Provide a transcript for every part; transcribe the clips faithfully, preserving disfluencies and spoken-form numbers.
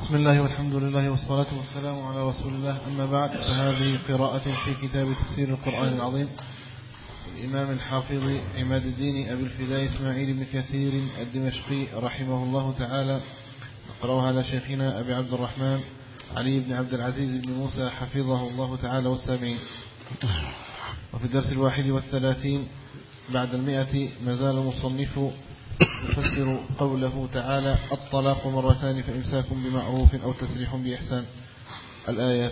بسم الله والحمد لله والصلاة والسلام على رسول الله. أما بعد، فهذه قراءة في كتاب تفسير القرآن العظيم الإمام الحافظ عماد الدين أبي الفداء إسماعيل بن كثير الدمشقي رحمه الله تعالى. نقرأها على شيخنا أبي عبد الرحمن علي بن عبد العزيز بن موسى حفظه الله تعالى والسامعين. وفي الدرس الواحد والثلاثين بعد المئة ما زال المصنف يفسر قوله تعالى: الطلاق مرتان فإمساك بمعروف أو تسريح بإحسان. الآيات.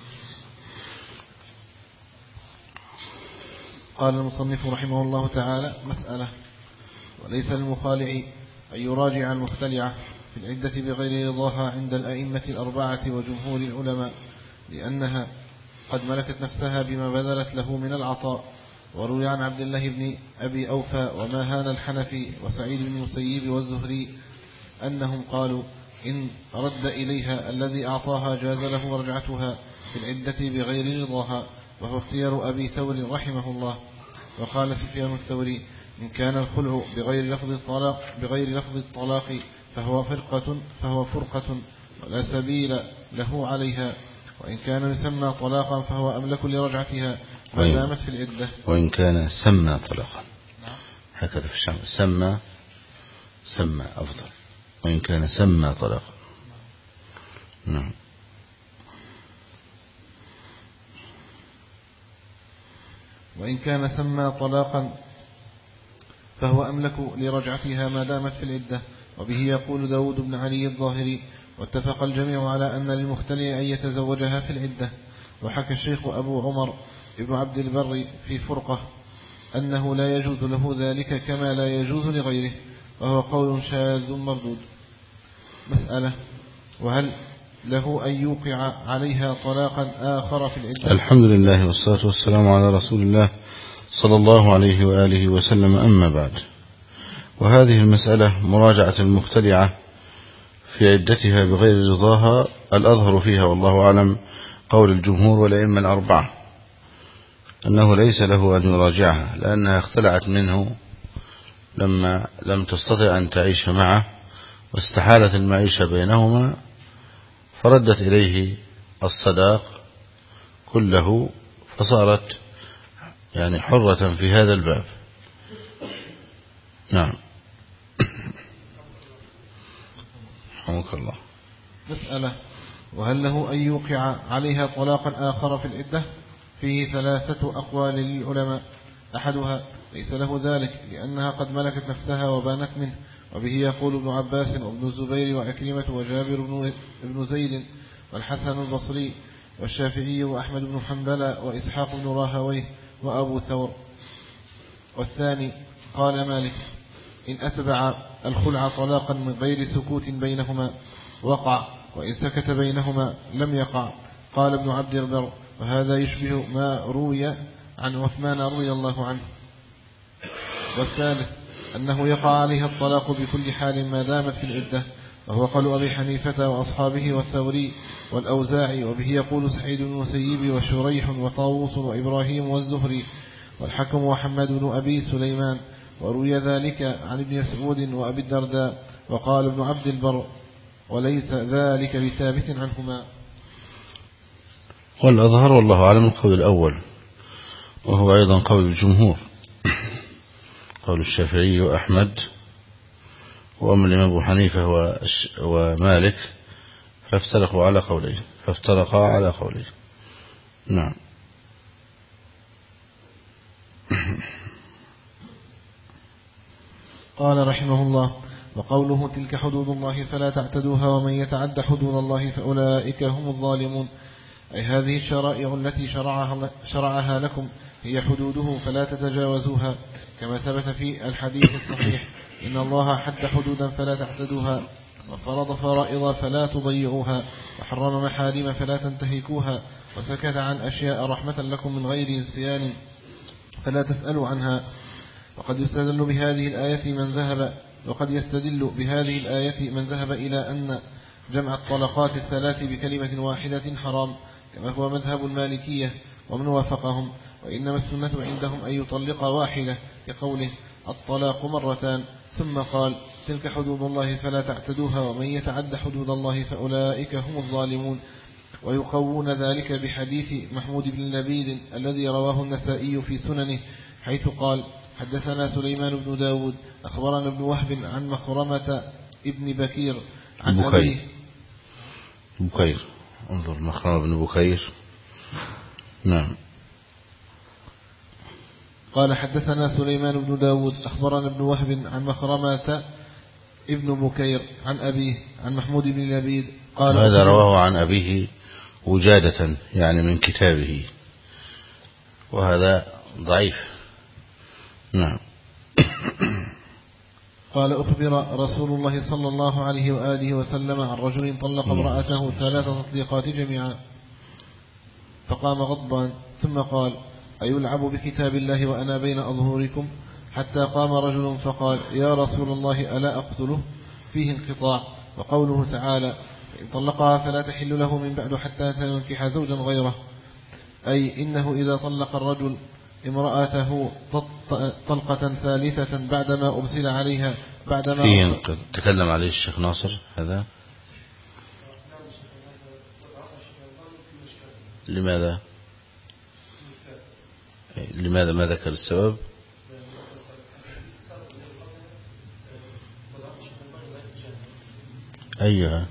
قال المصنف رحمه الله تعالى: مسألة: وليس للمخالع أن يراجع المختلعة في العدة بغير رضاها عند الأئمة الأربعة وجمهور العلماء، لأنها قد ملكت نفسها بما بذلت له من العطاء. وروي عن عبد الله بن أبي أوفى وماهان الحنفي وسعيد بن المسيب والزهري أنهم قالوا: إن رد إليها الذي أعطاها جاز له رجعتها في العدة بغير رضاها، وهو اختيار أبي ثور رحمه الله. وقال سفيان الثوري: إن كان الخلع بغير لفظ الطلاق بغير لفظ الطلاق فهو فرقة فهو فرقة ولا سبيل له عليها، وإن كان يسمى طلاقا فهو أملك لرجعتها ما دامت في العدة. وإن كان سمى طلاقا، هكذا في الشام، سمى سمى أفضل، وإن كان سمى طلاقا. نعم. وإن كان سمى طلاقا فهو أملك لرجعتها ما دامت في العدة. وبه يقول داود بن علي الظاهري: واتفق الجميع على أن للمختلع أن يتزوجها في العدة. وحكى الشيخ أبو عمر ابن عبد البر في فرقة أنه لا يجوز له ذلك كما لا يجوز لغيره، وهو قول شاذ مردود. مسألة: وهل له أن يوقع عليها طلاقا آخر في العدة؟ الحمد لله والصلاة والسلام على رسول الله صلى الله عليه وآله وسلم. أما بعد، وهذه المسألة مراجعة المختلعة في عدتها بغير رضاها الأظهر فيها والله أعلم قول الجمهور والأئمة الأربعة أنه ليس له أن يراجعها، لأنها اختلعت منه لما لم تستطع أن تعيش معه، واستحالت المعيشة بينهما، فردت إليه الصداق كله، فصارت يعني حرة في هذا الباب. نعم. رحمك الله. مسألة: وهل له أن يوقع عليها طلاقا آخر في العدة؟ فيه ثلاثة أقوال للعلماء. أحدها: ليس له ذلك، لأنها قد ملكت نفسها وبانت منه. وبه يقول ابن عباس وابن الزبير وعكرمة وجابر بن زيد والحسن البصري والشافعي وأحمد بن حنبل وإسحاق بن راهويه وأبو ثور. والثاني: قال مالك: إن أتبع الخلع طلاقا من غير سكوت بينهما وقع، وإن سكت بينهما لم يقع. قال ابن عبد البر: وهذا يشبه ما روي عن عثمان رضي الله عنه. والثالث: أنه يقع عليها الطلاق بكل حال ما دامت في العدة، وهو قول أبي حنيفة وأصحابه والثوري والأوزاعي. وبه يقول سعيد بن المسيب وشريح وطاووس وإبراهيم والزهري والحكم وحماد بن أبي سليمان. وروي ذلك عن ابن مسعود وأبي الدرداء. وقال ابن عبد البر: وليس ذلك بثابت عنهما. والأظهر والله أعلم القول الأول، وهو أيضا قول الجمهور، قول الشافعي وأحمد وأم الإمام أبو حنيفة ومالك، فافترقوا على قولين فافترقا على قولين. نعم. قال رحمه الله: وقوله: تلك حدود الله فلا تعتدوها ومن يتعد حدود الله فأولئك هم الظالمون، أي هذه الشرائع التي شرعها, شرعها لكم هي حدوده فلا تتجاوزوها، كما ثبت في الحديث الصحيح: إن الله حد حدودا فلا تعتدوها، وفرض فرائض فلا تضيعوها، وحرم محارم فلا تنتهكوها، وسكت عن أشياء رحمة لكم من غير نسيان فلا تسألوا عنها. وقد يستدل بهذه الآية من ذهب وقد يستدل بهذه الآية من ذهب إلى أن جمع الطلقات الثلاث بكلمة واحدة حرام، كما هو مذهب المالكية ومن وافقهم. وإنما السنة عندهم أن يطلق واحدة، كقوله: الطلاق مرتان، ثم قال: تلك حدود الله فلا تعتدوها ومن يتعد حدود الله فأولئك هم الظالمون. ويقوون ذلك بحديث محمود بن لبيد الذي رواه النسائي في سننه حيث قال حدثنا سليمان بن داود أخبرنا ابن وهب عن مخرمة ابن بكير عن بكير أبيه بكير انظر مخرمة بن بكير. نعم. قال حدثنا سليمان بن داود أخبرنا ابن وهب عن مخرمة ابن بكير عن أبيه عن محمود بن لبيد قال هذا رواه عن أبيه وجادة يعني من كتابه، وهذا ضعيف. نعم. قال أخبر رسول الله صلى الله عليه وآله وسلم عن رجل طلق امرأته ثلاث تطليقات جميعا فقام غضبان ثم قال أيلعب بكتاب الله وأنا بين أظهركم؟ حتى قام رجل فقال يا رسول الله ألا أقتله؟ فيه انقطاع. وقوله تعالى إن طلقها فلا تحل له من بعد حتى تنكح زوجا غيره، أي إنه إذا طلق الرجل امرأته طلقة ثالثة بعدما أرسل عليها بعدما فيه تكلم عليه الشيخ ناصر هذا. لماذا لماذا ما ذكر السبب؟ أيها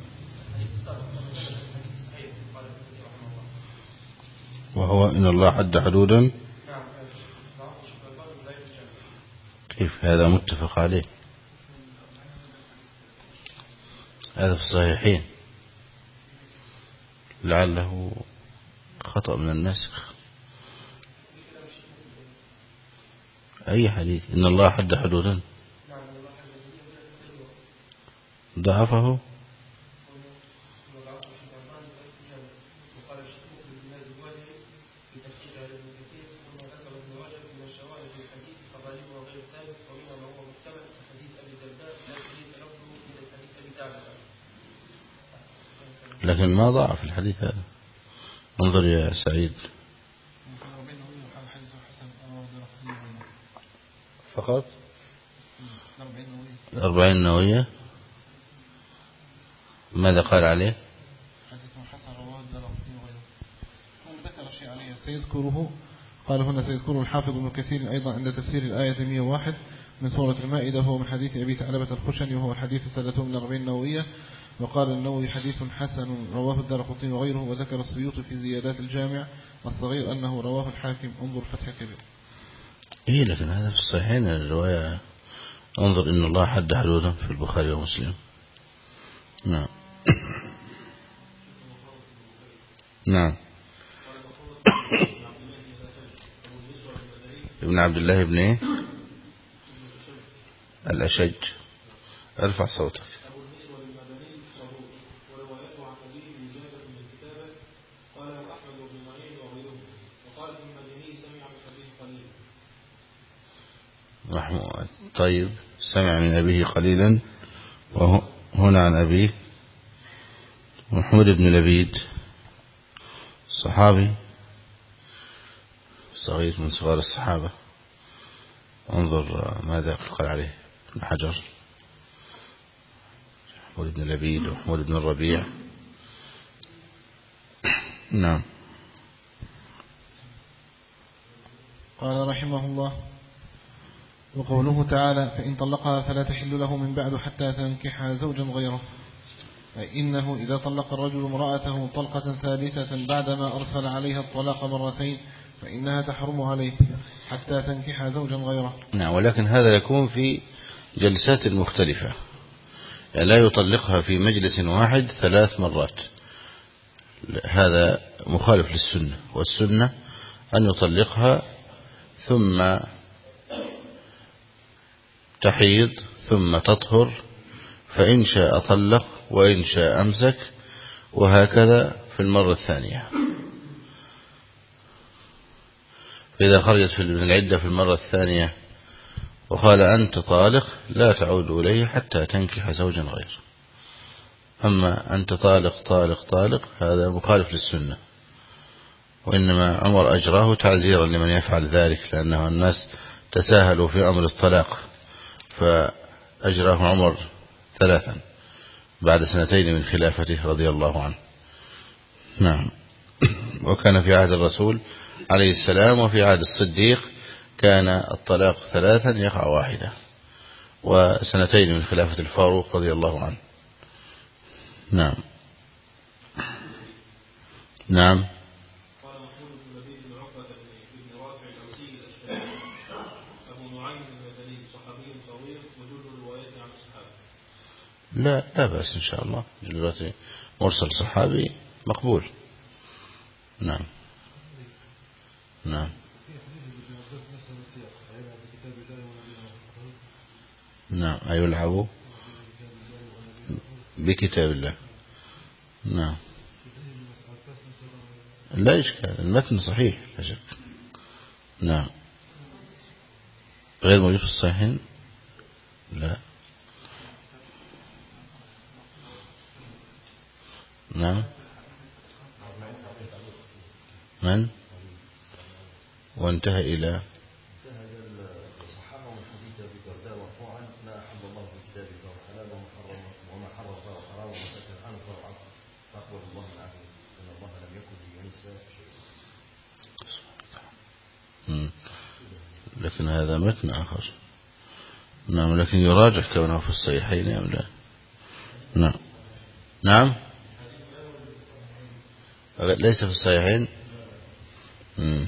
وهو إن الله حد حدودا. كيف هذا متفق عليه؟ هذا في الصحيحين، لعله خطأ من الناسخ. أي حديث إن الله حد حدودا ضعفه؟ لكن ما ضعف الحديث هذا. انظر يا سعيد فقط الأربعين النووية. ماذا قال عليه؟ ذكر شيء عليه سيذكره. قال هنا سيذكره الحافظ ابن كثير أيضا عند تفسير الآية مئة وواحد من سورة المائدة، هو من حديث أبي ثعلبة الخشني وهو الحديث الثلاثون من الأربعين النووية. وقال النووي حديث حسن رواه الدارقطني وغيره. وذكر السيوطي في زيادات الجامع الصغير أنه رواه الحاكم. انظر فتح كبير. إيه لكن هذا في الصحيحين الرواية. انظر إن الله حد حدودا في البخاري ومسلم. نعم. نعم. ابن عبد الله ابن ايه الأشج. ارفع صوتك. محمود طيب سمع من أبيه قليلا، وهنا عن أبيه. محمود بن لبيد صحابي صغير من صغار الصحابة. انظر ماذا قال عليه ابن حجر. محمود بن لبيد ومحمود بن الربيع. نعم. قال رحمه الله وقوله تعالى فإن طلقها فلا تحل له من بعد حتى تنكح زوجا غيره، أي إنه إذا طلق الرجل امرأته طلقة ثالثة بعدما أرسل عليها الطلاق مرتين فإنها تحرم عليه حتى تنكح زوجا غيره. نعم. ولكن هذا يكون في جلسات مختلفة، يعني لا يطلقها في مجلس واحد ثلاث مرات. هذا مخالف للسنة، والسنة أن يطلقها ثم تحيض ثم تطهر، فإن شاء طلق وإن شاء أمسك، وهكذا في المرة الثانية. فإذا خرجت من العدة في المرة الثانية وقال أنت طالق لا تعود إليه حتى تنكح زوجا غيره. أما أنت طالق طالق طالق هذا مخالف للسنة، وإنما عمر أجراه تعزيرا لمن يفعل ذلك، لأنه الناس تساهلوا في أمر الطلاق أجراه عمر ثلاثا بعد سنتين من خلافته رضي الله عنه. نعم. وكان في عهد الرسول عليه السلام وفي عهد الصديق كان الطلاق ثلاثا يقع واحدة، وسنتين من خلافة الفاروق رضي الله عنه. نعم. نعم. لا لا بأس إن شاء الله، دلوقتي مرسل صحابي مقبول. نعم. نعم. نعم. أيلعب بكتاب الله. نعم. لا إشكال، المتن صحيح لا شك. نعم. غير موجود في الصحيحين. لا. نعم. من وانتهى إلى صححه من حديث أبي الدرداء مرفوعا: ما أحل الله في كتابه فهو حلال وما حرم فهو حرام وما سكت عنه فهو عفو فأخبر الله عنه إن الله لم يكن لينسى شيئا. لكن هذا متن آخر. نعم. لكن يراجع كونه في الصحيحين أم لا. نعم. نعم. ليس في الصحيحين. مم.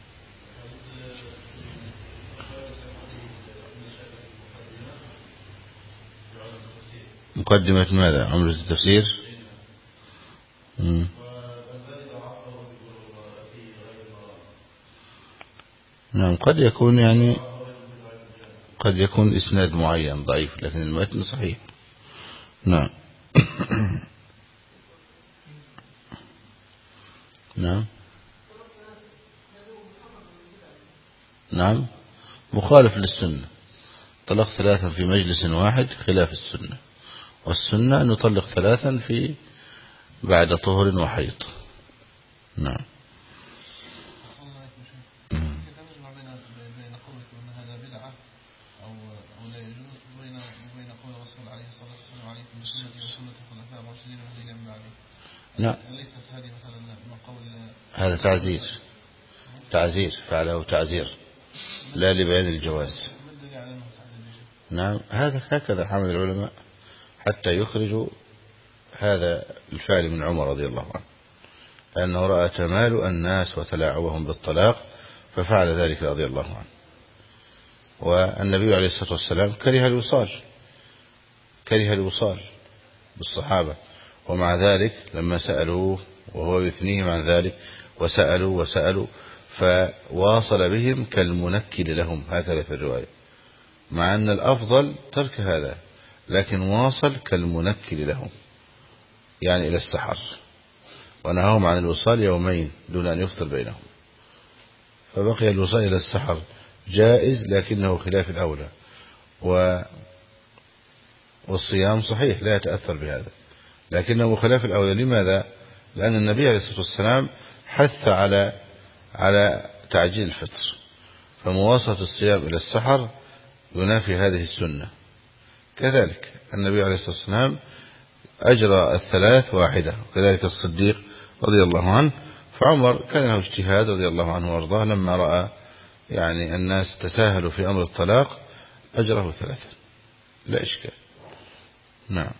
مقدمة ماذا؟ عملة التفسير. مم. نعم. قد يكون يعني قد يكون إسناد معين ضعيف لكن المتن صحيح. نعم. نعم. نعم. مخالف للسنة. طلق ثلاثا في مجلس واحد خلاف السنة، والسنة أن يطلق ثلاثا في بعد طهر وحيض. نعم. نعم. هذا تعزير تعزير فعله تعزير لا لبيان الجواز. نعم. هذا هكذا حمل العلماء حتى يخرجوا هذا الفعل من عمر رضي الله عنه، لأنه رأى تمال الناس وتلاعبهم بالطلاق ففعل ذلك رضي الله عنه. والنبي عليه الصلاة والسلام كره الوصال كره الوصال بالصحابة، ومع ذلك لما سألوه وهو يثنيهم عن ذلك وسألوا وسألوا فواصل بهم كالمنكل لهم، هكذا في الرواية، مع أن الأفضل ترك هذا، لكن واصل كالمنكل لهم يعني إلى السحر، ونهاهم عن الوصال يومين دون أن يفطر بينهم، فبقي الوصال إلى السحر جائز لكنه خلاف الأولى، و والصيام صحيح لا يتأثر بهذا لكنه خلاف الأولى. لماذا؟ لأن النبي عليه الصلاة والسلام حث على على تعجيل الفطر، فمواصلة الصيام إلى السحر ينافي هذه السنة. كذلك النبي عليه الصلاة والسلام أجرى الثلاث واحدة، وكذلك الصديق رضي الله عنه. فعمر كان له اجتهاد رضي الله عنه وارضاه، لما رأى يعني الناس تساهلوا في أمر الطلاق أجره ثلاثة لا إشكال. نعم.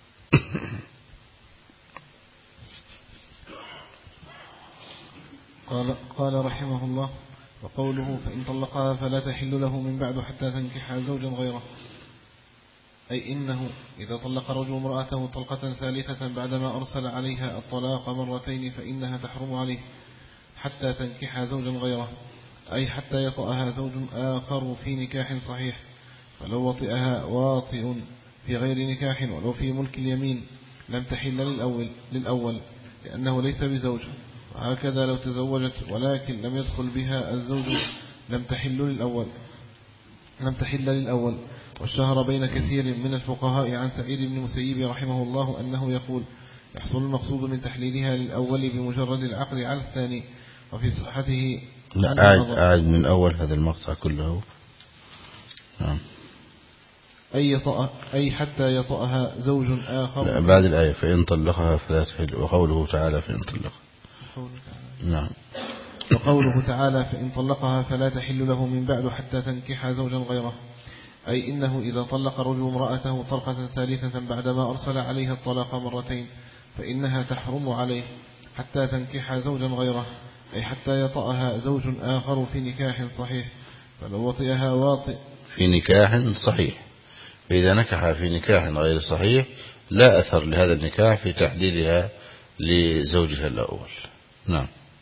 قال, قال رحمه الله: وقوله فإن طلقها فلا تحل له من بعد حتى تنكح زوجا غيره، أي إنه إذا طلق رجل امرأته طلقة ثالثة بعدما أرسل عليها الطلاق مرتين فإنها تحرم عليه حتى تنكح زوجا غيره، أي حتى يطأها زوج آخر في نكاح صحيح، فلو وطئها واطئ في غير نكاح ولو في ملك اليمين لم تحل للأول, للأول لأنه ليس بزوج، وهكذا لو تزوجت ولكن لم يدخل بها الزوج لم تحل للأول لم تحل للأول. والشهر بين كثير من الفقهاء عن سعيد بن المسيب رحمه الله أنه يقول: يحصل المقصود من تحليلها للأول بمجرد العقد على الثاني، وفي صحته لا أعد, أعد من أول هذا المقطع كله. نعم. أي, يطأ أي حتى يطأها زوج آخر. لا بعد الآية فإن طلقها فلا تحل، وقوله تعالى فإن طلقها. نعم. وقوله تعالى فإن طلقها فلا تحل له من بعد حتى تنكح زوجا غيره، أي إنه إذا طلق الرجل امرأته طلقة ثالثة بعدما أرسل عليها الطلاق مرتين فإنها تحرم عليه حتى تنكح زوجا غيره، أي حتى يطأها زوج آخر في نكاح صحيح. فلو وطئها واطئ في نكاح صحيح، فإذا نكح في نكاح غير صحيح لا أثر لهذا النكاح في تحديدها لزوجها الأول. نعم.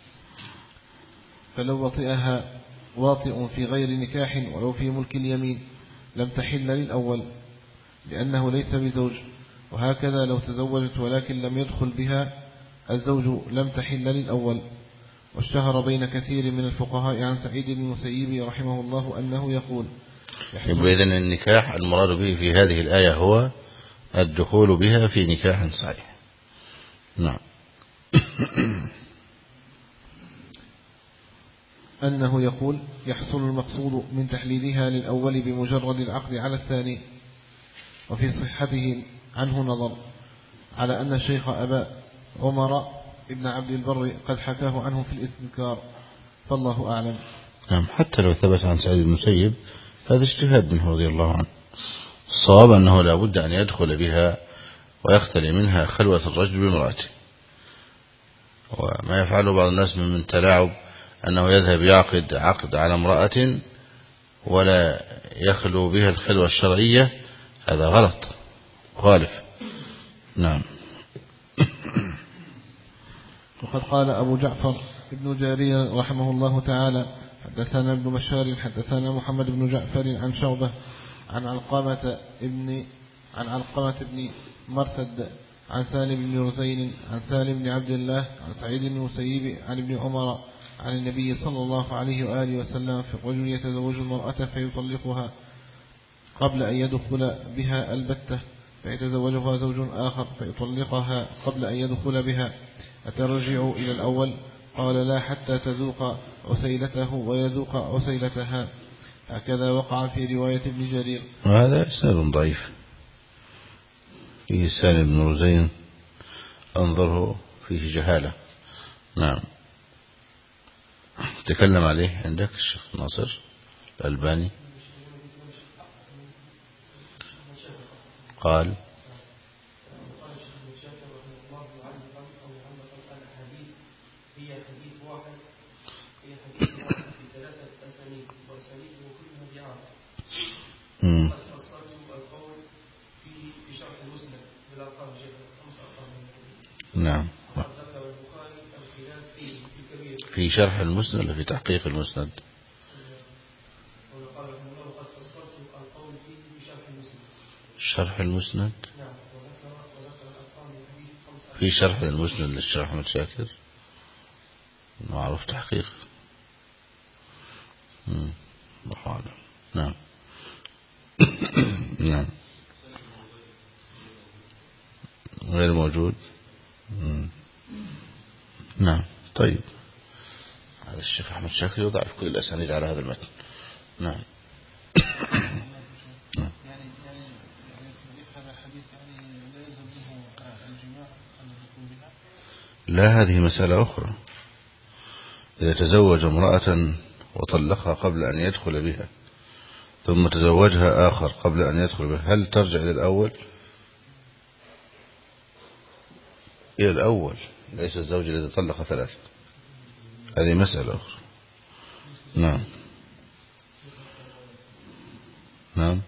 فلو وطئها واطئ في غير نكاح ولو في ملك اليمين لم تحل للأول لأنه ليس بزوج، وهكذا لو تزوجت ولكن لم يدخل بها الزوج لم تحل للأول. واشتهر بين كثير من الفقهاء عن سعيد بن المسيب رحمه الله أنه يقول إذن النكاح المراد به في هذه الآية هو الدخول بها في نكاح صحيح. نعم. أنه يقول يحصل المقصود من تحليلها للأول بمجرد العقد على الثاني. وفي صحته عنه نظر على أن الشيخ أبا عمر ابن عبد البر قد حكاه عنه في الاستذكار، فالله أعلم. نعم. حتى لو ثبت عن سعيد بن المسيب هذا اجتهاد منه رضي الله عنه. الصواب أنه لا بد أن يدخل بها ويختلي منها خلوة الرجل بامرأته. وما يفعله بعض الناس من تلاعب أنه يذهب يعقد عقد على امرأة ولا يخلو بها الخلوة الشرعية، هذا غلط غالف. نعم. وقد قال أبو جعفر ابن جارير رحمه الله تعالى حدثنا ابن بشار حدثنا محمد بن جعفر عن شعبة عن علقمة ابن عن علقمة ابن مرثد عن سالم بن رزين عن سالم بن عبد الله عن سعيد بن المسيب عن ابن عمر عن النبي صلى الله عليه وآله وسلم في الرجل يتزوج المرأة فيطلقها قبل أن يدخل بها البتة فيتزوجها زوج آخر فيطلقها قبل أن يدخل بها، أترجع إلى الأول؟ قال لا حتى تذوق عسيلته ويذوق عسيلتها. هكذا وقع في رواية ابن جرير. وهذا إسناد ضعيف فيه سالم بن رزين أنظره فيه جهالة. نعم. تكلم عليه عندك الشيخ ناصر الألباني قال امم نعم. في شرح المسند ولا في تحقيق المسند؟ شرح المسند. في شرح المسند للشيخ أحمد شاكر معروف تحقيق. امم الله أعلم. نعم. نعم. غير موجود. مم. نعم. طيب هذا الشيخ أحمد شاكر يضعف كل الأسانيد على هذا المتن. نعم. نعم. لا هذه مسألة أخرى. إذا تزوج امرأة وطلقها قبل أن يدخل بها ثم تزوجها آخر قبل أن يدخل بها، هل ترجع إلى الأول؟ إلى الأول، ليس الزوج الذي طلق ثلاثة. هذه مسألة أخرى. نعم. نعم.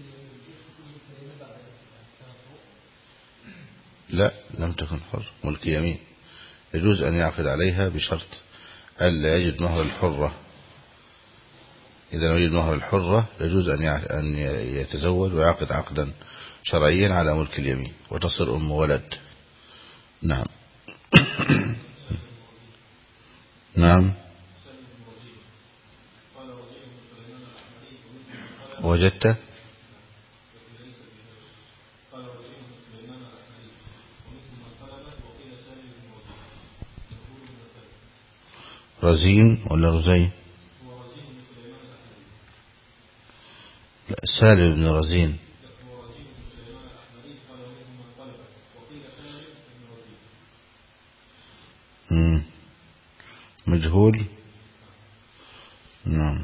لا لم تكن حر، ملك يمين. يجوز أن يعقد عليها بشرط ألا يجد مهر الحرة. إذا لم يجد مهر الحرة يجوز أن يتزوج ويعقد عقدا شرعيا على ملك اليمين وتصير أم ولد. نعم. نعم. وجدت رزين ولا رزين؟ لا سالم بن رزين مم. مجهول. نعم.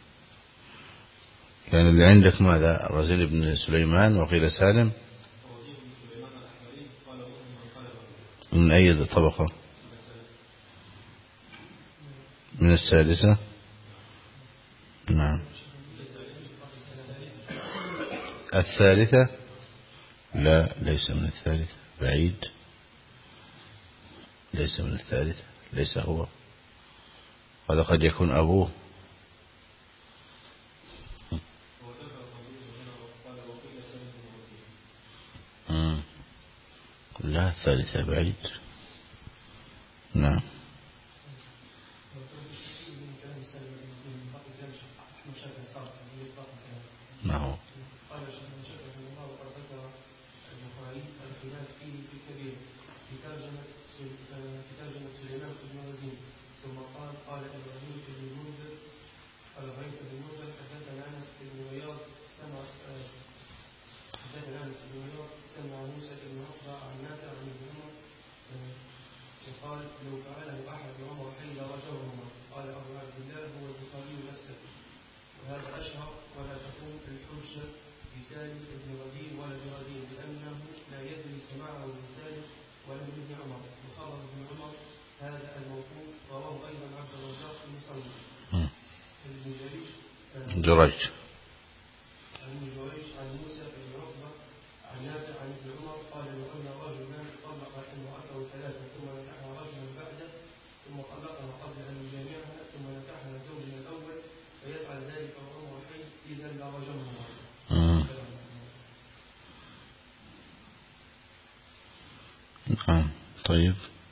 يعني اللي عندك ماذا؟ رزين بن سليمان وقيل سالم. من أي طبقة؟ من السادسة. نعم. الثالثة. لا، ليس من الثالثة، بعيد. ليس من الثالثة، ليس هو. هذا قد يكون أبوه. مم. لا، الثالثة بعيد. نعم. ما هو؟ ثم قال قال إبراهيم بن المنذر قال إبراهيم بن المنذر حدثنا أنس بن رياض سمع حدثنا أنس بن رياض سمع موسى بن عقبة عن نافع عن ابن عمر وقال لو فعله أحد عمر حين رجوهما. قال أبو عبد الله هو البخاري نفسه وهذا أشهر ولا تقوم الحجة بسالم بن رزين ولا برزين لأنه لا يدري سماعه من سالم ولا من ابن عمر. وخبر ابن عمر هذا الموقوف رواه أيضا عبد الرزاق بن مصنف. ابن جريج عن ابن جريج عن موسى بن عقبة عن نافع عن ابن عمر قال لو أن رجلا طلق امرأته ثلاثة ثم نكحها رجلا بعده ثم طلقها قبل أن يجامعها ثم نكحها زوجها الأول فيفعل ذلك وهو حي إذا لا رجمها. نعم. طيب.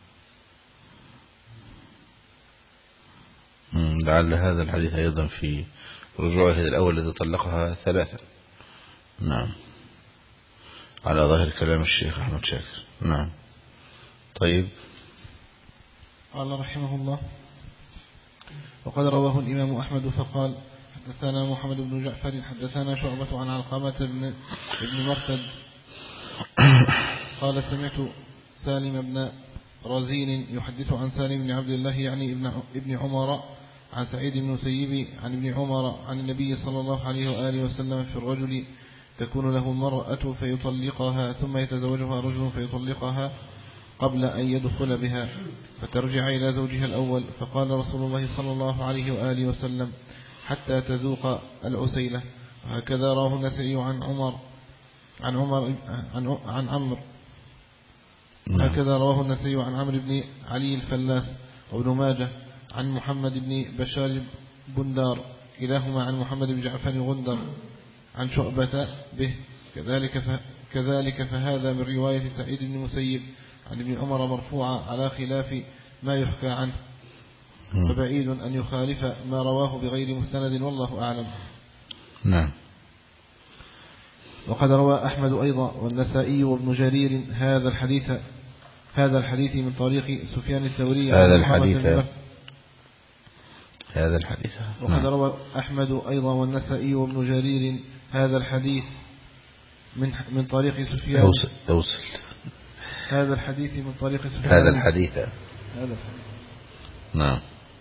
لعل هذا الحديث أيضا في رجوعه الأول الذي طلقها ثلاثة. نعم، على ظاهر كلام الشيخ أحمد شاكر. نعم. طيب. قال رحمه الله: وقد رواه الإمام أحمد فقال: حدثنا محمد بن جعفر حدثنا شعبة عن علقمة بن ابن مرتد قال: سمعت سالم بن رزين يحدث عن سالم بن عبد الله يعني ابن عمر عن سعيد بن المسيب عن ابن عمر عن النبي صلى الله عليه وآله وسلم في الرجل تكون له المرأة فيطلقها ثم يتزوجها رجل فيطلقها قبل أن يدخل بها فترجع إلى زوجها الأول. فقال رسول الله صلى الله عليه وآله وسلم: حتى تذوق العسيلة. وهكذا رواه النسائي عن عمر عن عمر عن, عن عمرو هكذا رواه النسائي عن عمرو بن علي الفلاس وابن ماجه عن محمد بن بشار بندار كلاهما عن محمد بن جعفر غندر عن شعبة به كذلك ف... كذلك فهذا من رواية سعيد بن المسيب عن ابن عمر مرفوعة على خلاف ما يحكى عنه، فبعيد أن يخالف ما رواه بغير مستند والله أعلم. نعم. وقد روى أحمد أيضا والنسائي وابن جرير هذا الحديث هذا الحديث من طريق سفيان الثوري هذا الحديث هذا الحديث وقد روى أحمد أيضا والنسائي وابن جرير هذا الحديث من من طريق سفيان أوصل, أوصل. هذا الحديث من طريق سفيان هذا الحديث هذا الحديث نعم.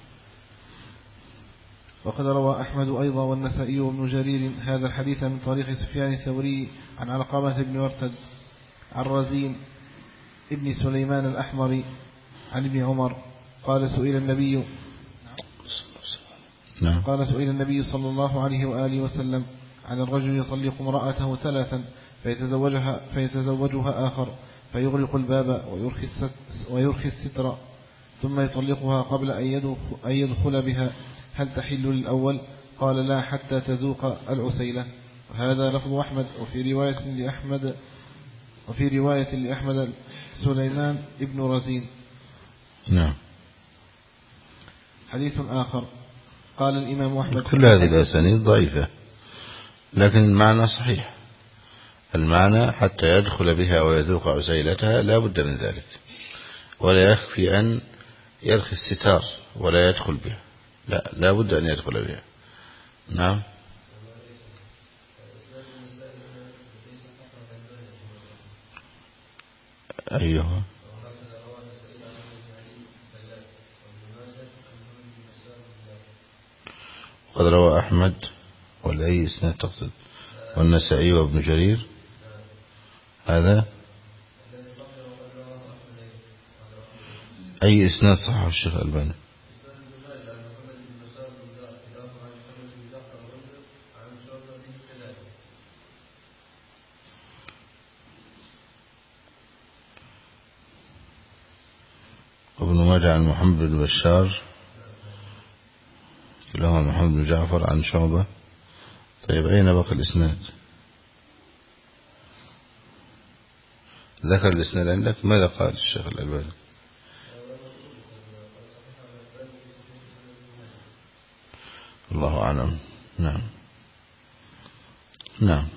وقد روى أحمد أيضا والنسائي وابن جرير هذا الحديث من طريق سفيان الثوري عن علقمة بن مرتد عن رزين ابن سليمان الأحمر عن ابن عمر قال سئل النبي نعم. قال سئل النبي صلى الله عليه وآله وسلم عن الرجل يطلق امرأته ثلاثا فيتزوجها, فيتزوجها آخر فيغلق الباب ويرخي الستر ثم يطلقها قبل أن يدخل بها، هل تحل للأول؟ قال: لا حتى تذوق العسيلة. وهذا لفظ أحمد. وفي رواية لأحمد وفي رواية لأحمد سليمان ابن رزين. نعم. حديث آخر قال الإمام أحمد: كل هذه الأسانيد ضعيفة لكن المعنى صحيح. المعنى حتى يدخل بها ويذوق عسيلتها لا بد من ذلك، ولا يكفي أن يرخي الستار ولا يدخل بها، لا لا بد أن يدخل بها. نعم. أيها قد روى أحمد ولا أي إسناد تقصد؟ والنسائي وابن جرير هذا أي إسناد صححه الشيخ الألباني؟ ابن ماجه عن محمد بن بشار كلاهما محمد بن جعفر عن شعبة. طيب أين بقى الإسناد؟ ذكر الإسناد عندك؟ ماذا قال الشيخ الألباني؟ الله أعلم. نعم نعم.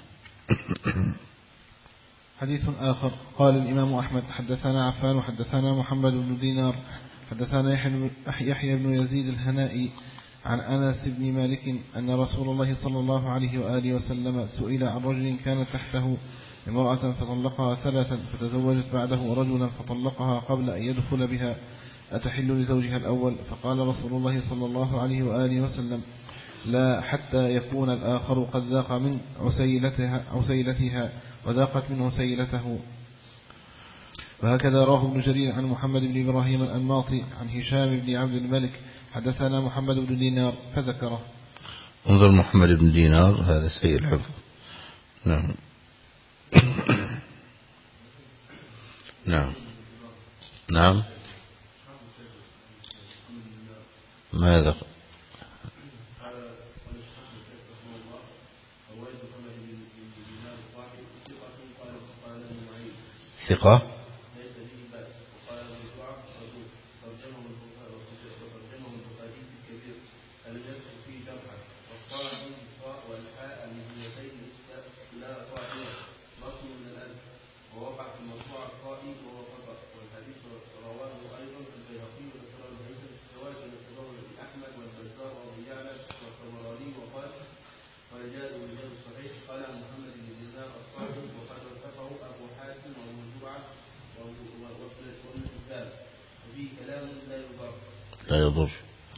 حديث آخر قال الإمام أحمد حدثنا عفان وحدثنا محمد بن دينار حدثنا يحيى بن يزيد الهنائي عن أنس بن مالك أن رسول الله صلى الله عليه وآله وسلم سئل عن رجل كان تحته امرأة فطلقها ثلاثا فتزوجت بعده رجلا فطلقها قبل أن يدخل بها أتحل لزوجها الأول؟ فقال رسول الله صلى الله عليه وآله وسلم لا حتى يكون الآخر قد ذاق من عسيلتها, عسيلتها وذاقت من عسيلته. وهكذا رواه ابن جرير عن محمد بن إبراهيم الأنماطي عن هشام بن عبد الملك حدثنا محمد بن دينار فذكره. انظر محمد بن دينار هذا سيء الحفظ. نعم نعم نعم. ماذا ثقة؟ لا يضر.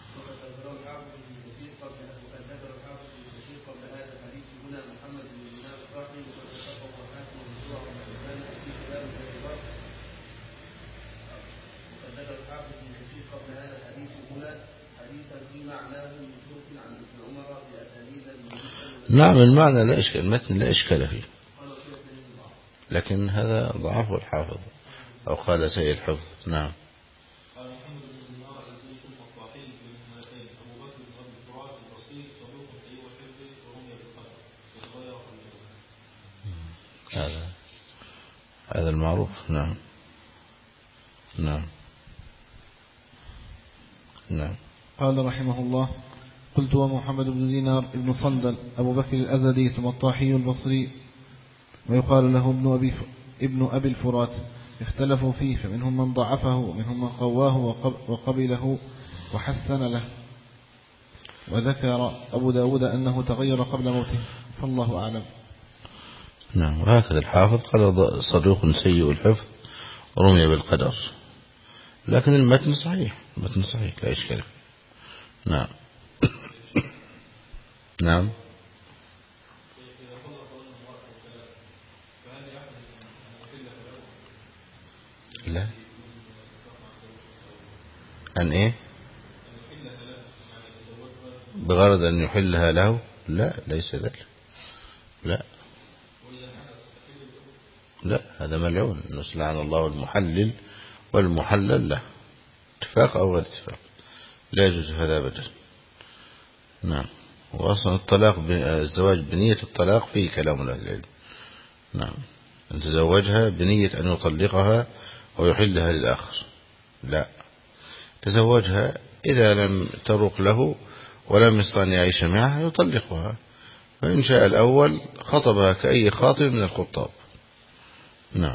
نعم المعنى لا إشكال، المتن لا إشكال فيه، لكن هذا ضعف الحافظ أو قال سيء الحفظ. نعم. هذا هذا المعروف. نعم نعم نعم. قال رحمه الله قلت ومحمد بن دينار ابن صندل أبو بكر الأزدي ثم الطاحي البصري ويقال له ابن أبي, ابن أبي الفرات اختلفوا فيه فمنهم من ضعفه ومنهم من قواه وقبله وحسن له. وذكر أبو داود أنه تغير قبل موته فالله أعلم. نعم. وهكذا الحافظ قال صدوق سيء الحفظ رمي بالقدر، لكن المتن صحيح، المتن صحيح لا إشكال. نعم نعم. لا أن إيه بغرض أن يحلها له؟ لا ليس ذلك. لا لا هذا ملعون، نسلعن الله المحلل والمحلل له اتفاق أو غير اتفاق، لا يجوز هذا أبدا. نعم. وأصلا الطلاق الزواج بنية الطلاق فيه كلام أهل العلم. نعم. أن تزوجها بنية أن يطلقها ويحلها للآخر، لا، تزوجها إذا لم ترق له ولم يستطع أن يعيش معها يطلقها، فإن شاء الأول خطبها كأي خاطب من الخطاب. نعم.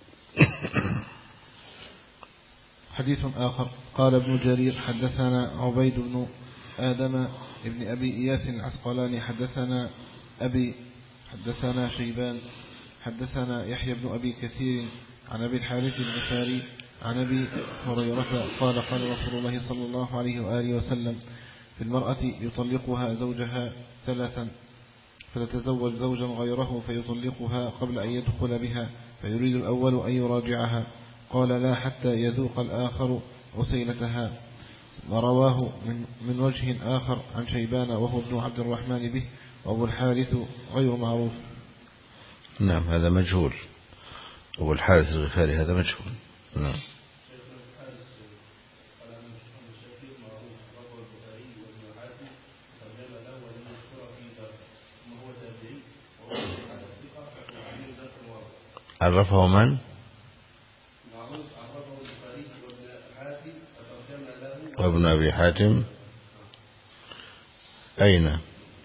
حديث آخر قال ابن جرير حدثنا عبيد بن آدم ابن أبي إياس العسقلاني حدثنا أبي حدثنا شيبان حدثنا يحيى بن أبي كثير عن أبي الحارث الغفاري عن أبي هريرة قال قال رسول الله صلى الله عليه وآله وسلم في المرأة يطلقها زوجها ثلاثا فتتزوج زوجا غيره فيطلقها قبل أن يدخل بها فيريد الأول أن يراجعها، قال لا حتى يذوق الآخر عسيلتها. ورواه من, من وجه آخر عن شيبان وهو ابن عبد الرحمن به، وأبو الحارث غير معروف. نعم هذا مجهول، أبو الحارث الغفاري هذا مجهول. نعم. عرفه من؟ وابن أبي حاتم. أين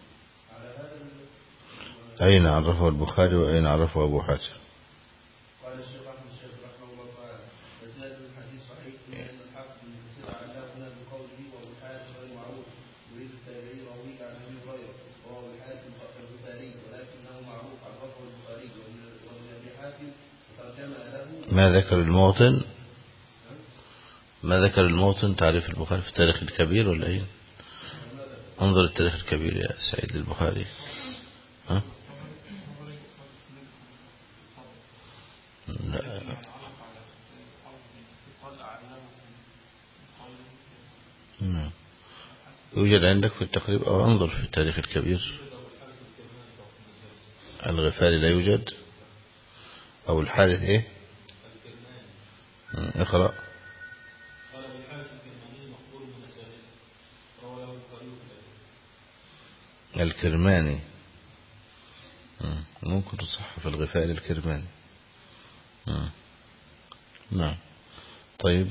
أين عرفه البخاري وأين عرفه أبو حاتم؟ قال الشيخ أحمد الشيخ رحمه الله تعالى وزاد الحديث صحيح لأن الحق بن كثير علقنا بقوله وأبو الحارث غير معروف يريد التابعي روي عن أبي هريرة وهو أبو الحارث البخاري ولكنه معروف عرفه البخاري وابن أبي حاتم وترجم له. ما ذكر الموطن؟ ما ذكر الموطن تعريف البخاري في التاريخ الكبير ولا ايه؟ انظر التاريخ الكبير يا سعيد البخاري. ها؟ لا. نعم. يوجد عندك في التقريب أو انظر في التاريخ الكبير. الغفاري لا يوجد. أو الحارث ايه؟ اقرأ. الكرماني ممكن تصح في الغفاري الكرماني. نعم. طيب.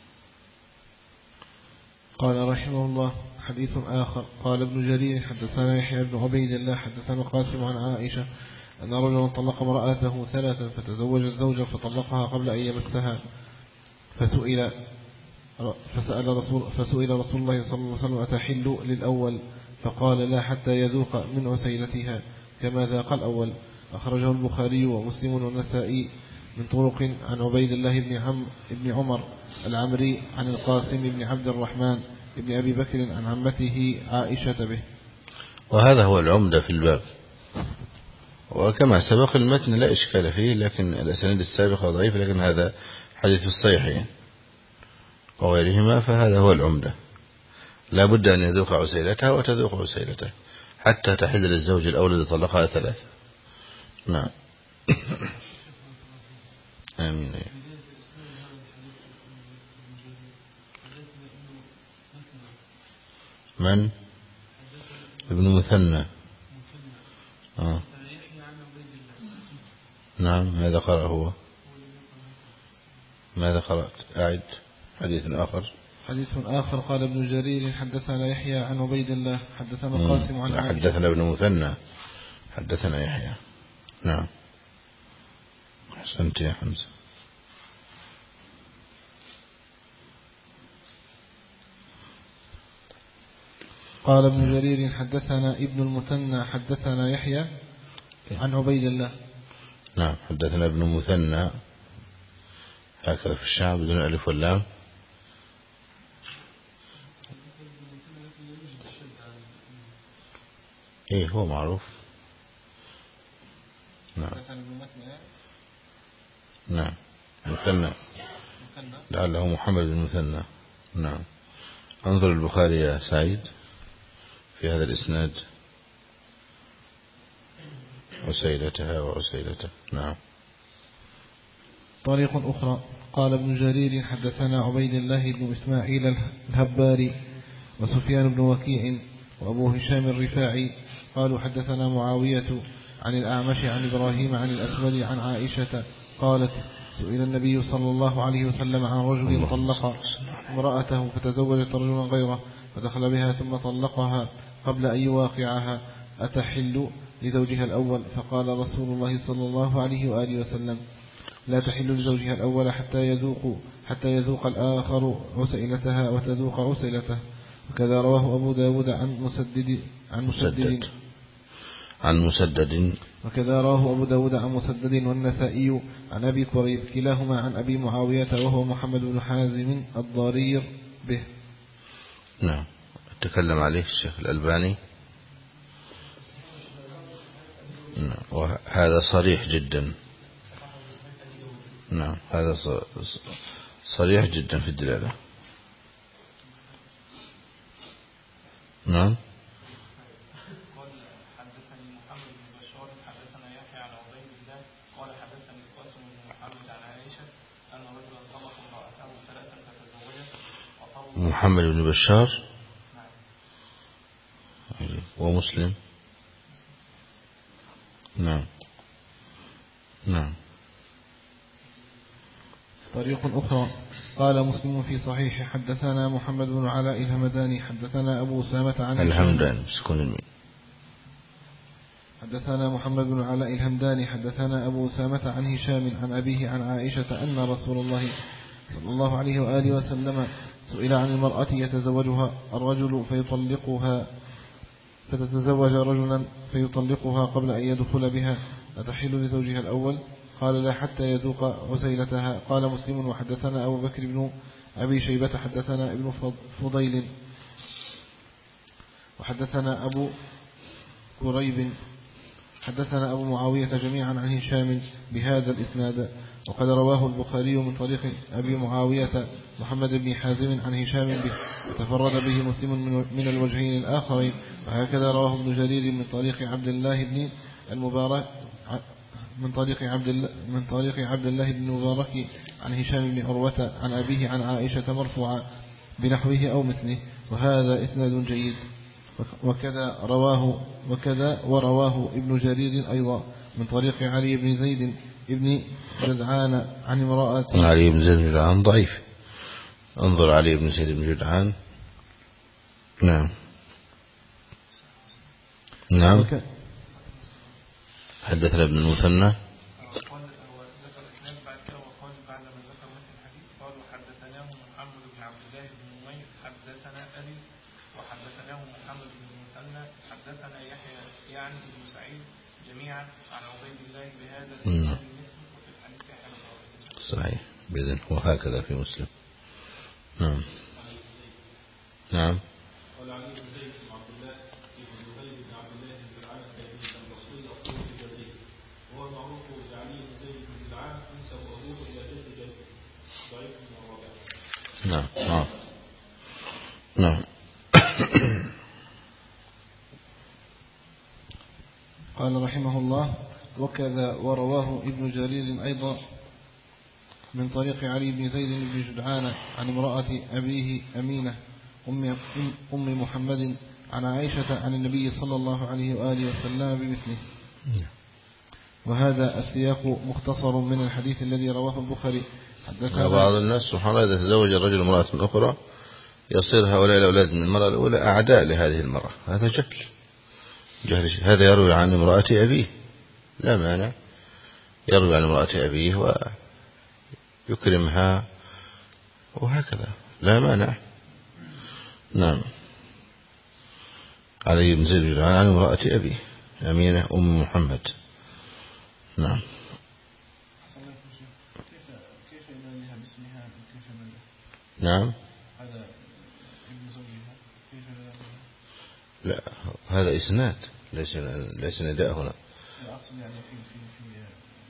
قال رحمه الله حديث آخر قال ابن جرير حدثنا يحيى بن عبيد الله حدثنا قاسم عن عائشة أن رجلا طلق امرأته ثلاثا فتزوج الزوجة فطلقها قبل أن يمسها فسئل فسأل رسول فسئل رسول الله صلى الله عليه وسلم أتحل للأول فقال لا حتى يذوق من عسيلتها كما ذاق الأول. أخرجه البخاري ومسلم والنسائي من طرق عن عبيد الله بن عم بن عمر العمري عن القاسم بن عبد الرحمن بن أبي بكر عن عمته عائشة به. وهذا هو العمدة في الباب، وكما سبق المتن لا إشكال فيه، لكن الأسانيد السابقة ضعيفة، لكن هذا حديث الصحيحين وغيرهما، فهذا هو العمدة. لا بد أن يذوق عسيلتها وتذوق عسيلته حتى تحل للزوج الأول الذي طلقها ثلاثة. نعم. آمين. من؟ ابن مثنى. آه. نعم. ماذا قرأ هو؟ ماذا قرأت؟ أعد. حديث آخر. حديث آخر قال ابن جرير حدثنا يحيى عن عبيد الله حدثنا قاسم عن عائشة. حدثنا ابن مثنى حدثنا يحيى. نعم. أحسنت يا حمزة. قال ابن جرير حدثنا ابن المثنى حدثنا يحيى عن عبيد الله. نعم. حدثنا ابن مثنى هكذا في الشعب بدون ألف واللام. ايه هو معروف. نعم. نعم. مثنى لعله محمد بن مثنى. نعم. انظر البخاري يا سعيد في هذا الإسناد عسيلتها وعسيلته. نعم. طريق أخرى قال ابن جرير حدثنا عبيد الله بن إسماعيل الهباري وسفيان بن وكيع وأبو هشام الرفاعي قالوا حدثنا معاوية عن الأعمش عن إبراهيم عن الأسود عن عائشة قالت سئل النبي صلى الله عليه وسلم عن رجل طلق امرأته فتزوجت رجلا غيره فدخل بها ثم طلقها قبل أن يواقعها أتحل لزوجها الأول؟ فقال رسول الله صلى الله عليه وآله وسلم لا تحل لزوجها الأول حتى يذوق حتى يذوق الآخر عسيلتها وتذوق عسيلته. وكذا رواه أبو داود عن مسدد عن مسدد عن مسدد وكذا رواه أبو داود عن مسدد والنسائي عن أبي كريب كلاهما عن أبي معاوية وهو محمد بن حازم الضرير به. نعم. تكلم عليه الشيخ الألباني. نعم وهذا صريح جدا. نعم هذا صريح جدا في الدلالة. نعم قال حدثني محمد بن بشار حدثنا يحيى عن عبيد الله قال حدثني القاسم بن محمد عن عائشة أن رجلا طلق امرأته ثلاثا فتزوجت وطول. محمد بن بشار ومسلم. نعم نعم. طريق أخرى قال مسلم في صحيح حدثنا محمد بن علاء الهمداني حدثنا أبو أسامة عن الهمداني سكون الميم. حدثنا محمد بن علاء الهمداني حدثنا أبو أسامة عن هشام عن أبيه عن عائشة أن رسول الله صلى الله عليه وآله وسلم سئل عن المرأة يتزوجها الرجل فيطلقها فتتزوج رجلا فيطلقها قبل أن يدخل بها أتحل لزوجها الأول؟ قال لا حتى يذوق عسيلتها. قال مسلم وحدثنا أبو بكر بن أبي شيبة حدثنا ابن فضيل وحدثنا أبو كريب حدثنا أبو معاوية جميعا عن هشام بهذا الإسناد. وقد رواه البخاري من طريق أبي معاوية محمد بن حازم عن هشام به وتفرد به مسلم من الوجهين الآخرين. وهكذا رواه ابن جرير من طريق عبد الله بن المبارك من طريق عبد الله من طريق عبد الله بن المبارك عن هشام بن عروة عن أبيه عن عائشة مرفوعا بنحوه أو مثله. وهذا إسناد جيد. وكذا رواه وكذا ورواه ابن جرير أيضا من طريق علي بن زيد ابن جدعان عن امرأة. علي بن زيد بن جدعان ضعيف. انظر علي بن زيد بن جدعان. نعم نعم. حدثنا ابن المثنى قال وذكر اثنان بعد كده وقال بعد ما ذكر مثل الحديث قال وحدثناه محمد بن عبد الله بن نمير حدثنا أبي وحدثناه محمد بن المثنى حدثنا يحيى يعني بن سعيد جميعا عن عبيد الله بهذا الإسناد مثل وفي الحديث يحيى. صحيح بإذن وهكذا في مسلم. نعم نعم. قال علي بن زيد بن عبد الله بن زبير بن عبد الله بن جدعان التيمي البصري أصول الجزيرة وهو المعروف بعلي بن زيد بن جدعان ينسب أبوه إلى بيت جد ضعيف من الرابع. نعم نعم نعم. قال رحمه الله وكذا ورواه ابن جرير أيضا من طريق علي بن زيد بن جدعان عن امرأة أبيه أمينة أم, أم محمد عن عائشة عن النبي صلى الله عليه وآله وسلم بمثله. وهذا السياق مختصر من الحديث الذي رواه البخاري. حدثنا بعض الناس سبحان الله إذا تزوج الرجل امرأة أخرى يصير هؤلاء الأولاد من المرأة الأولى أعداء لهذه المرأة. هذا جهل جهل. هذا يروي عن امرأة أبيه لا مانع يروي عن امرأة أبيه ويكرمها وهكذا لا مانع. نعم. علي بن زيد بن جدعان عن امرأة أبيه أمينة أم محمد. نعم. كيف يناديها باسمها كيف يناديها؟ نعم. هذا ابن زوجها كيف يناديها؟ لا هذا إسناد ليس ليس نداء هنا. لا أقصد يعني في في في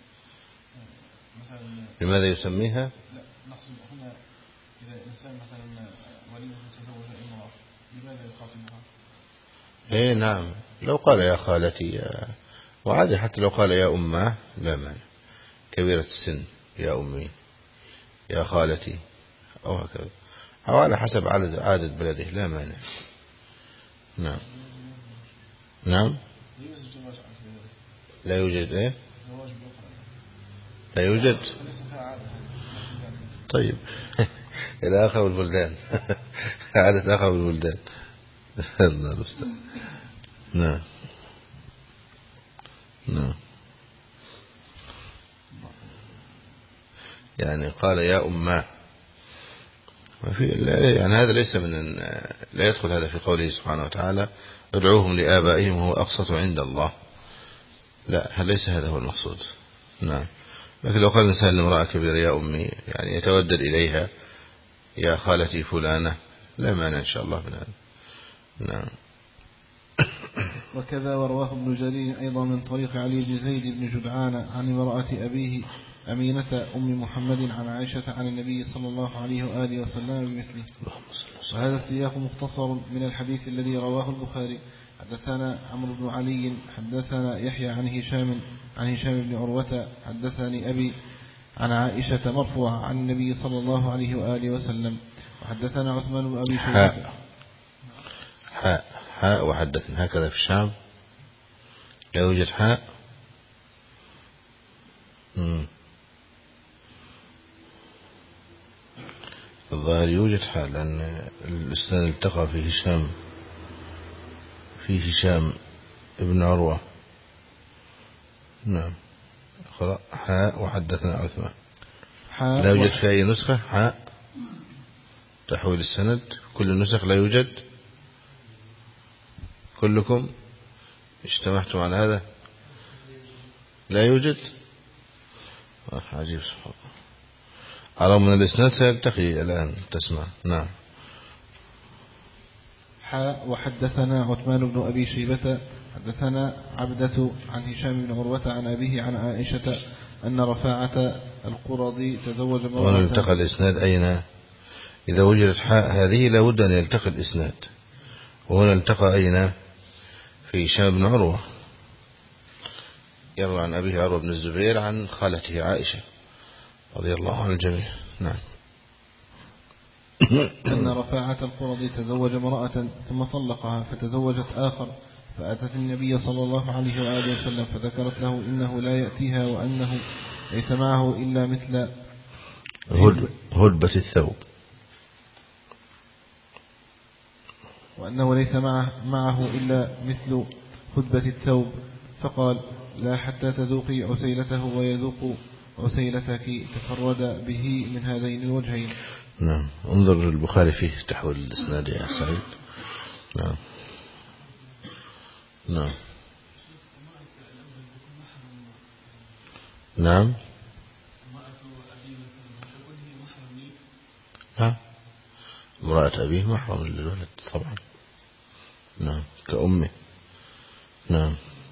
مثلا لماذا يسميها؟ لا نقصد هنا إذا إنسان مثلا وليه تزوج امرأة لماذا يخاطبها؟ إيه نعم لو قال يا خالتي يا وعادي حتى لو قال يا أمه لا مانع كبيرة السن يا أمي يا خالتي أو هكذا أو على حسب عادة بلده لا مانع. نعم نعم. لا يوجد إيه لا يوجد. طيب إلى آخر البلدان عادة آخر البلدان. الله المستعان. نعم نعم. يعني قال يا أمه ما في يعني هذا ليس من لا يدخل هذا في قوله سبحانه وتعالى ادعوهم لآبائهم وهو أقسط عند الله. لا ليس هذا هو المقصود. نعم. لكن لو قال الإنسان لامرأة كبيرة يا أمي يعني يتودد إليها يا خالتي فلانة لا مانع إن شاء الله من هذا. نعم. وكذا ورواه ابن جرير أيضا من طريق علي بن زيد بن جدعان عن امرأة أبيه أمينة أم محمد عن عائشة عن النبي صلى الله عليه وآله وسلم بمثله. وهذا السياق مختصر من الحديث الذي رواه البخاري. حدثنا عمرو بن علي حدثنا يحيى عن هشام عن هشام بن عروة حدثني أبي عن عائشة مرفوعة عن النبي صلى الله عليه وآله وسلم. وحدثنا عثمان بن أبي شيبة. حاء حاء حاء وحدثنا هكذا في الشام لا يوجد حاء. مم. الظاهر يوجد حاء لأن الإسناد التقى في هشام في هشام ابن عروة. نعم. اقرأ حاء وحدثنا عثمان. لا يوجد في أي نسخة حاء تحويل السند. كل النسخ لا يوجد. كلكم اجتمعتم على هذا لا يوجد. عجيب سبحان الله. على من الإسناد سيلتقي الآن تسمع. نعم. حاء وحدثنا عثمان بن أبي شيبة حدثنا عبدة عن هشام بن عروة عن أبيه عن عائشة أن رفاعة القرظي تزوج امرأة. وأن التقى الإسناد أين؟ إذا وجدت حاء هذه لابد أن يلتقي الإسناد. وهنا التقى أين؟ في هشام بن عروة يروى عن أبيه عروة بن الزبير عن خالته عائشة رضي الله عن الجميع. نعم. أن رفاعة القرظي تزوج امرأة ثم طلقها فتزوجت آخر فأتت النبي صلى الله عليه وآله وسلم فذكرت له إنه لا يأتيها وأنه ليس معه إلا مثل هدبة الثوب وأنه ليس معه, معه إلا مثل هدبة الثوب فقال لا حتى تذوقي عسيلته ويذوق عسيلتك تفرد به من هذين الوجهين. نعم. انظر البخاري فيه تحويل الإسناد يا سعيد. نعم. نعم. نعم. نعم. امرأة أبيه محرم للولد طبعا. نعم كأمه. نعم.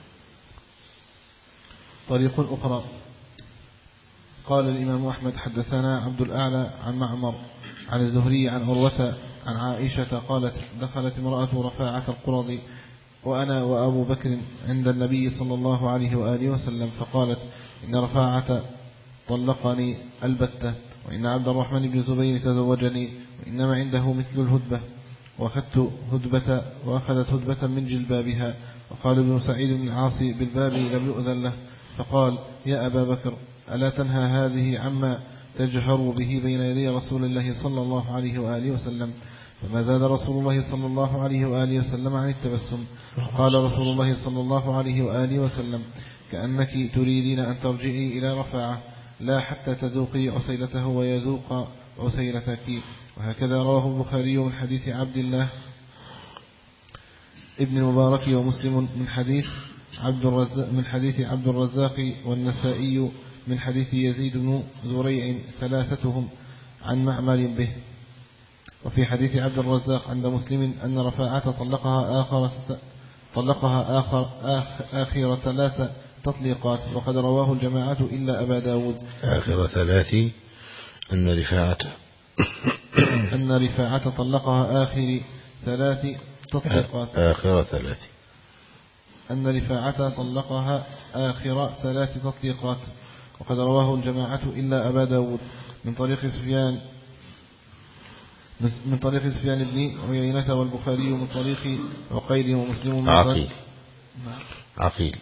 طريق أخرى قال الإمام أحمد حدثنا عبد الأعلى عن معمر عن الزهري عن عروة عن عائشة قالت دخلت امرأة رفاعة القرظي وأنا وأبو بكر عند النبي صلى الله عليه وآله وسلم فقالت إن رفاعة طلقني البتة وإن عبد الرحمن بن زبير تزوجني وإنما عنده مثل الهدبة وأخذت هدبة وأخذت هدبة من جلبابها. وقال ابن سعيد بن العاصي بالباب لم يؤذن له فقال يا أبا بكر ألا تنهى هذه عما تجهر به بين يدي رسول الله صلى الله عليه وآله وسلم. فما زاد رسول الله صلى الله عليه وآله وسلم عن التبسم. قال رسول الله صلى الله عليه وآله وسلم كأنك تريدين أن ترجعي إلى رفاعة لا حتى تذوقي عسيلته ويذوق عسيلتك. وهكذا رواه البخاري من حديث عبد الله ابن المبارك ومسلم من حديث عبد الرزاق من حديث عبد الرزاق والنسائي من حديث يزيد بن زريع ثلاثتهم عن معمر به. وفي حديث عبد الرزاق عند مسلم أن رفاعة طلقها آخر طلقها آخر آخر ثلاث تطليقات وقد رواه الجماعة إلا أبا داود. آخر ثلاث أن رفاعة أن رفاعة طلقها آخر ثلاث تطليقات آخر ثلاث أن رفاعة طلقها آخر ثلاث تطليقات وقد رواه الجماعة إلا أبا داود من طريق سفيان من طريق سفيان بن عيينة والبخاري من طريق عقيل ومسلم من عقيل عقيل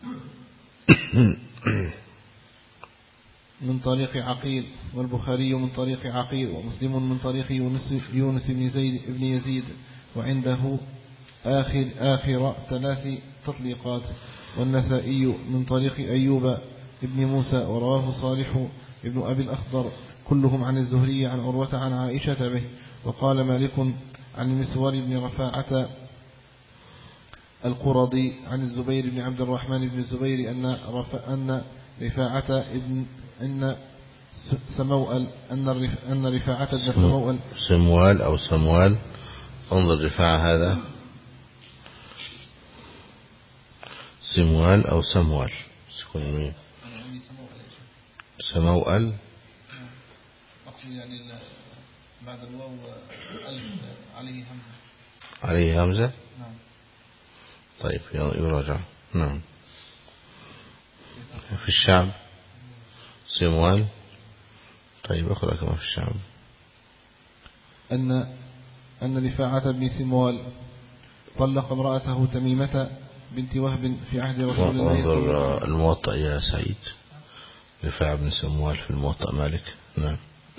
من طريق عقيل والبخاري من طريق عقيل ومسلم من طريق يونس, يونس بن زيد بن يزيد وعنده آخر آخر ثلاث تطليقات. والنسائي من طريق أيوب ابن موسى ورواه صالح ابن أبي الأخضر كلهم عن الزهري عن عروة عن عائشة به. وقال مالك عن المسور بن رفاعة القرظي عن الزبير بن عبد الرحمن بن الزبير أن رفا أن رفاعة ابن أن سموأل أن أن رفاعة ابن سموأل سموال أو سموال. انظر رفاعة هذا سموال أو سموال سكون مين أنا عندي سموال. سموال أقصد يعني بعد الواو ألف عليه همزة. عليه همزة. نعم. طيب يراجع. نعم. في الشعب سموال. طيب أقرأ كما في الشعب. أن أن رفاعة بن سموال طلق امرأته تميمة بنت وهب في عهد رسول الله صلى الله عليه وسلم. وانظر الموطأ يا سعيد. رفاعة بن سموال في الموطأ مالك. نعم.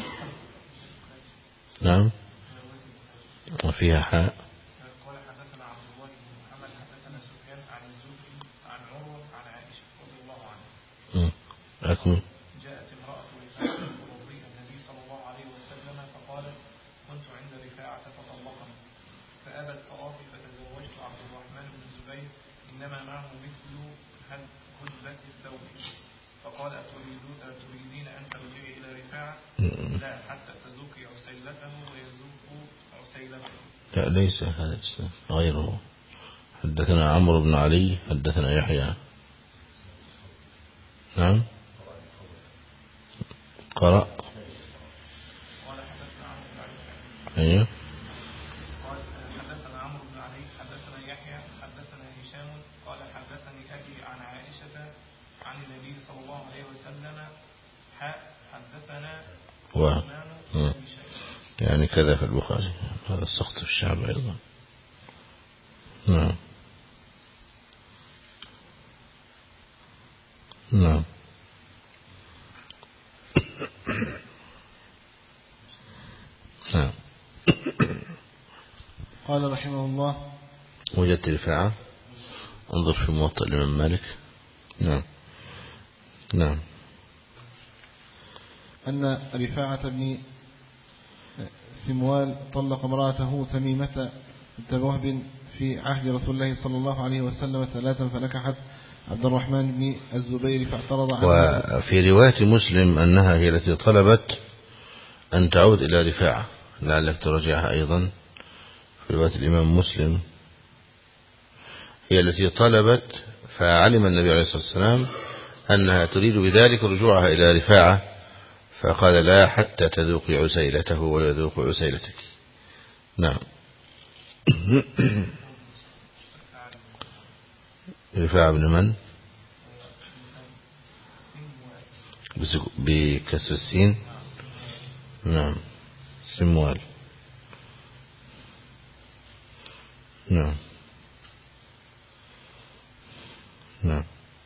نعم. وفيها حاء. قال حدثنا عبد الله بن محمد حدثنا سفيان عن الزهري عن عروة عن عائشة رضي الله عنها. أكمل. جاءت امرأة رفاعة ترضي النبي صلى الله عليه وسلم فقالت كنت عند رفاعة فطلقني فأبى التراضي فتزوجت عبد الرحمن بن الزبير إنما معه مثل هدبة الثوب فقال أتريدين أن ترجعي إلى رفاعة؟ لا حتى تذوقي عسيلته ويذوق عسيلته. لا ليس هذا الإسلام غيره. حدثنا عمرو بن علي حدثنا يحيى. نعم. قرأ. قال حدثنا عمرو بن علي. أيوه. قال حدثنا عمرو بن علي حدثنا يحيى حدثنا هشام قال حدثني أبي عن عائشة عن النبي صلى الله عليه وسلم حاء حدثنا و... م. يعني كذا في البخاري. هذا السقط في الشعب أيضا. نعم. نعم. نعم. قال رحمه الله وجدت رفاعة. انظر في موطأ الإمام مالك. نعم. نعم. أن رفاعة بن سموال طلق امرأته تميمة بنت وهب في عهد رسول الله صلى الله عليه وسلم ثلاثا فنكحت عبد الرحمن بن الزبير فاعترض عنها. وفي رواية مسلم أنها هي التي طلبت أن تعود إلى رفاعة لعلك تراجعها أيضا. في رواية الإمام مسلم هي التي طلبت فعلم النبي عليه الصلاة والسلام أنها تريد بذلك رجوعها إلى رفاعة فقال لا حتى تذوقي عسيلته ويذوق عسيلتك. نعم. رفاعة بن من؟ بكسر السين. نعم. سموال. نعم. نعم.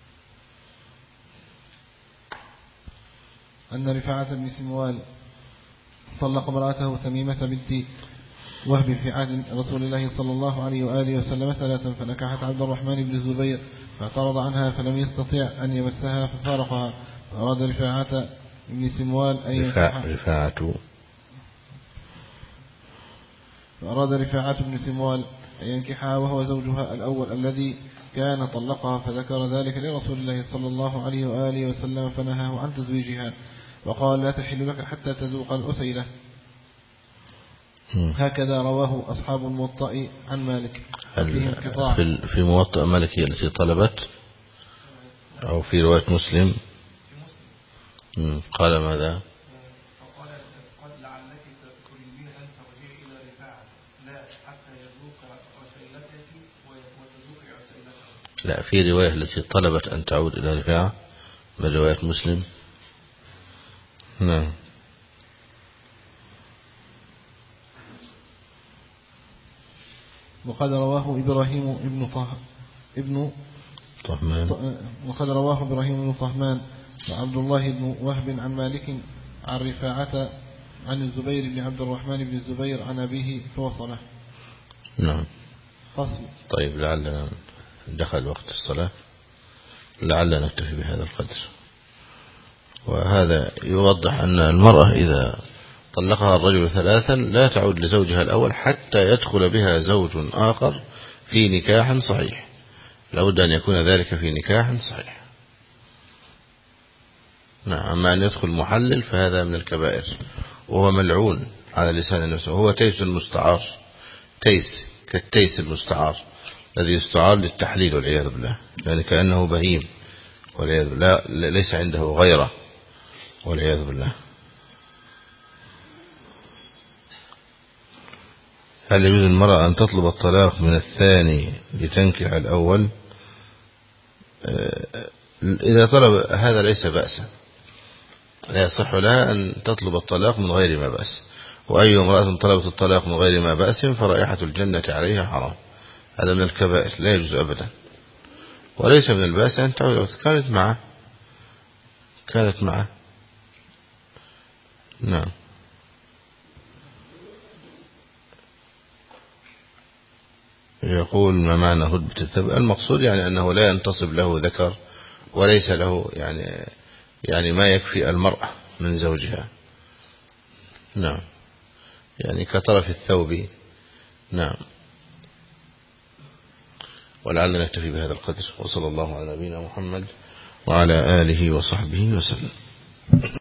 أن رفاعة بن سموال طلق امرأته تميمة بنت وهب في عهد رسول الله صلى الله عليه وآله وسلم ثلاثا فنكحت عبد الرحمن بن الزبير فاعترض عنها فلم يستطيع أن يمسها ففارقها فأراد رفاعة بن سموال أن ينكحها رفاعة فأراد رفاعة بن سموال أن ينكحها وهو زوجها الأول الذي كان طلقها فذكر ذلك لرسول الله صلى الله عليه وآله وسلم فنهاه عن تزويجها وقال لا تحل لك حتى تذوق الأسيلة. هكذا رواه أصحاب الموطأ عن مالك. في في موطأ مالك هي التي طلبت أو في رواية مسلم قال ماذا؟ فقال قد لعلك تريدين أن ترجعي إلى رفاعة لا حتى يذوق عسيلتك وتذوقي عسيلته. لا في رواية التي طلبت أن تعود إلى رفاعة من رواية مسلم. نعم. وقد رواه إبراهيم ابن طه ابن طهمان وقد رواه إبراهيم بن طهمان وعبد الله بن وهب عن مالك عن رفاعة عن الزبير بن عبد الرحمن بن الزبير عن أبيه فوصله. نعم. فصل. طيب لعلنا دخل وقت الصلاة لعلنا نكتفي بهذا القدر. وهذا يوضح أن المرأة إذا طلقها الرجل ثلاثا لا تعود لزوجها الأول حتى يدخل بها زوج آخر في نكاح صحيح. لابد أن يكون ذلك في نكاح صحيح. نعم. أما أن يدخل محلل فهذا من الكبائر وهو ملعون على لسان نفسه. هو تيس المستعار تيس كالتيس المستعار الذي يستعار للتحليل والعياذ بالله، يعني كأنه بهيم والعياذ بالله، ليس عنده غيره والعياذ بالله. هل يجوز المرأة أن تطلب الطلاق من الثاني لتنكح الأول؟ إذا طلب هذا ليس بأسا، لا يصح لها أن تطلب الطلاق من غير ما بأس، وأي امرأة طلبت الطلاق من غير ما بأس فرائحة الجنة عليها حرام، هذا من الكبائر لا يجوز أبدا. وليس من البأس أن تعود، كانت معه كانت معه نعم. يقول ما معنى هدبة الثوب؟ المقصود يعني أنه لا ينتصب له ذكر، وليس له يعني يعني ما يكفي المرأة من زوجها، نعم، يعني كطرف الثوب، نعم. ولعلنا نكتفي بهذا القدر، وصلى الله على نبينا محمد وعلى آله وصحبه وسلم.